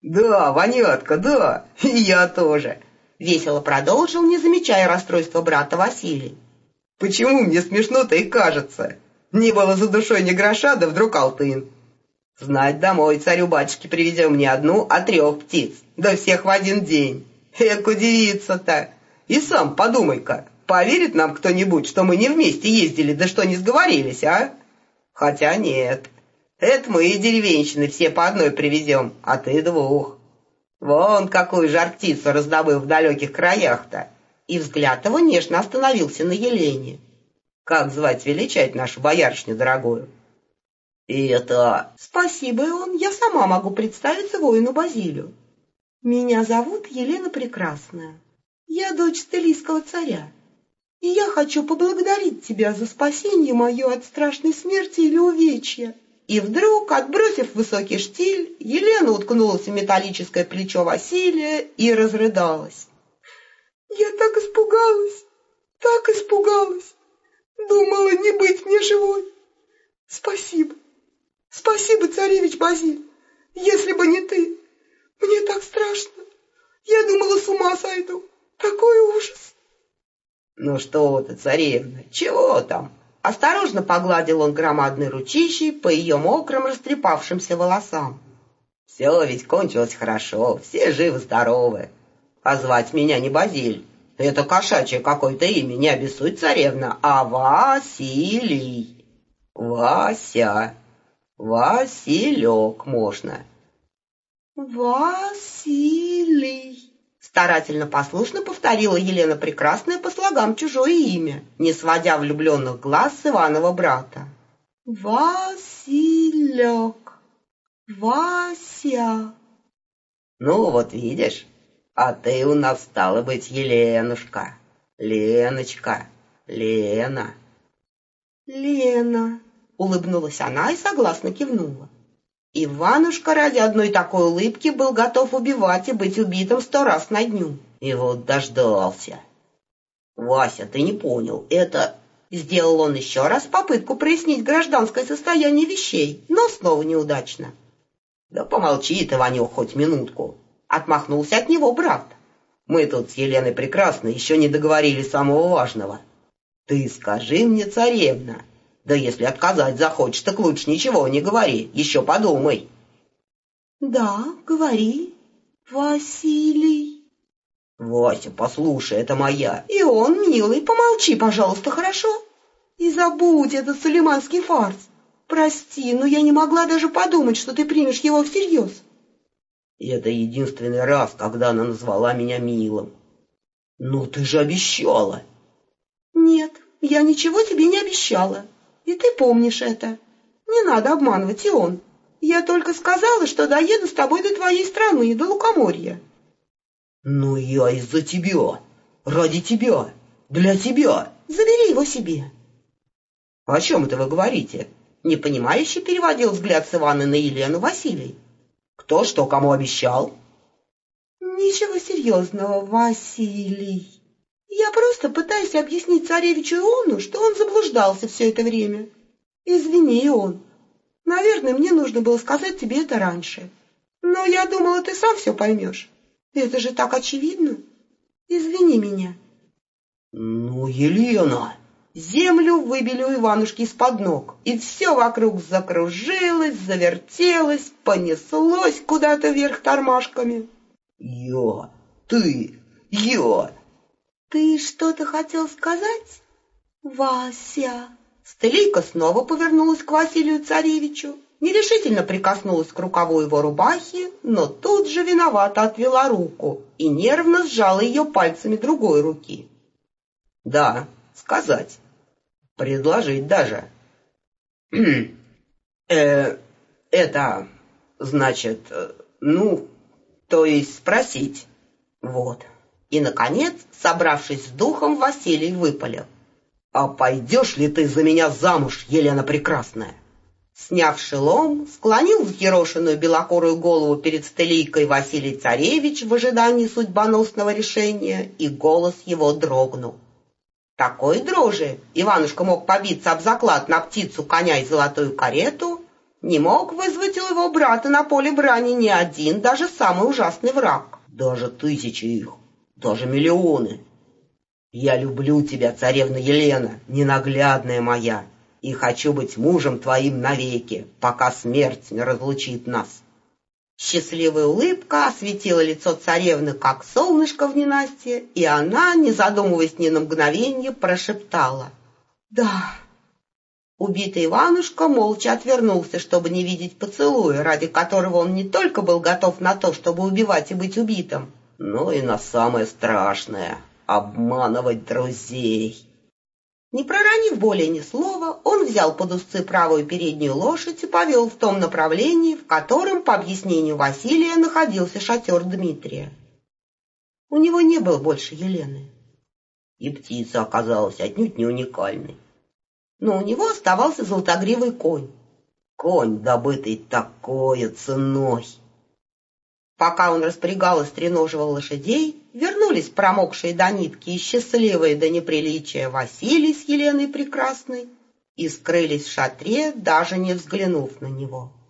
Да, Ванятка, да, и я тоже. Весело продолжил, не замечая расстройства брата Василий. Почему мне смешно-то и кажется? Не было за душой ни гроша, да вдруг алтын. Знать домой царю-батюшке привезем не одну, а 3 птиц, да всех в один день. Эк, удивиться-то. И сам подумай-ка, поверит нам кто-нибудь, что мы не вместе ездили, да что не сговорились, а? Хотя нет, это мы и деревенщины все по одной привезем, а ты 2. Вон какую жар-птицу раздобыл в далеких краях-то. И взгляд его нежно остановился на Елене. Как звать величать нашу боярышню дорогую? И это... Спасибо, Ион, я сама могу представиться воину Базилию. Меня зовут Елена Прекрасная. Я дочь стелийского царя. И я хочу поблагодарить тебя за спасение мое от страшной смерти или увечья. И вдруг, отбросив высокий штиль, Елена уткнулась в металлическое плечо Василия и разрыдалась. Я так испугалась. Думала, не быть мне живой. Спасибо, царевич Базиль. Если бы не ты, мне так страшно. Я думала, с ума сойду. Такой ужас. Ну что ты, царевна, чего там? Осторожно погладил он громадной ручищей по ее мокрым растрепавшимся волосам. Все ведь кончилось хорошо, все живы-здоровы. А звать меня не Базиль. Это кошачье какое-то имя, не обессудь, царевна, а Василий. Вася. Василек можно. Василий. Старательно послушно повторила Елена Прекрасная по слогам чужое имя, не сводя влюбленных глаз с Иванова брата. Василек. Вася. Ну вот видишь, а ты у нас стала быть Еленушка, Леночка, Лена. Лена. Улыбнулась она и согласно кивнула. Иванушка ради одной такой улыбки был готов убивать и быть убитым 100 раз на дню. И вот дождался. Вася, ты не понял, это... Сделал он еще раз попытку прояснить гражданское состояние вещей, но снова неудачно. Да помолчи ты, Ванюх, хоть минутку. Отмахнулся от него брат. Мы тут с Еленой Прекрасной еще не договорили самого важного. Ты скажи мне, царевна, да если отказать захочешь, так лучше ничего не говори, еще подумай. Да, говори, Василий. Вася, послушай, это моя. И он, милый, помолчи, пожалуйста, хорошо? И забудь этот сулейманский фарс. Прости, но я не могла даже подумать, что ты примешь его всерьез. И это единственный раз, когда она назвала меня милым. Ну, ты же обещала. Нет, я ничего тебе не обещала. И ты помнишь это. Не надо обманывать, Ион. Я только сказала, что доеду с тобой до твоей страны, до Лукоморья. Ну, я из-за тебя, ради тебя, для тебя. Забери его себе. О чем это вы говорите? Непонимающе переводил взгляд с Ивана на Елену Василий. Кто что кому обещал? Ничего серьезного, Василий. Я просто пытаюсь объяснить царевичу Иону, что он заблуждался все это время. Извини, Ион. Наверное, мне нужно было сказать тебе это раньше. Но я думала, ты сам все поймешь. Это же так очевидно. Извини меня. Ну, Елена... Землю выбили у Иванушки из-под ног, и все вокруг закружилось, завертелось, понеслось куда-то вверх тормашками. Ты... Ты что-то хотел сказать, Вася? Стелийка снова повернулась к Василию Царевичу, нерешительно прикоснулась к рукаву его рубахи, но тут же виновато отвела руку и нервно сжала ее пальцами другой руки. Да, сказать. Предложить даже. Это, значит, ну, то есть спросить. Вот. И, наконец, собравшись с духом, Василий выпалил. А пойдешь ли ты за меня замуж, Елена Прекрасная? Сняв шелом, склонил взъерошенную белокурую голову перед стелийкой Василий Царевич в ожидании судьбоносного решения, и голос его дрогнул. Такой дрожи Иванушка мог побиться об заклад на птицу, коня и золотую карету, Не мог вызвать у его брата на поле брани ни один, даже самый ужасный враг. Даже тысячи их, даже миллионы. Я люблю тебя, царевна Елена, ненаглядная моя, и хочу быть мужем твоим навеки, пока смерть не разлучит нас. Счастливая улыбка осветила лицо царевны, как солнышко в ненастье, и она, не задумываясь ни на мгновение, прошептала: «Да». Убитый Иванушка молча отвернулся, чтобы не видеть поцелуя, ради которого он не только был готов на то, чтобы убивать и быть убитым, но и на самое страшное — обманывать друзей. Не проронив более ни слова, он взял под узцы правую переднюю лошадь и повел в том направлении, в котором, по объяснению Василия, находился шатер Дмитрия. У него не было больше Елены. И птица оказалась отнюдь не уникальной. Но у него оставался золотогривый конь. Конь, добытый такой ценой. Пока он распрягал и стреноживал лошадей, вернулись промокшие до нитки и счастливые до неприличия Василий с Еленой Прекрасной и скрылись в шатре, даже не взглянув на него.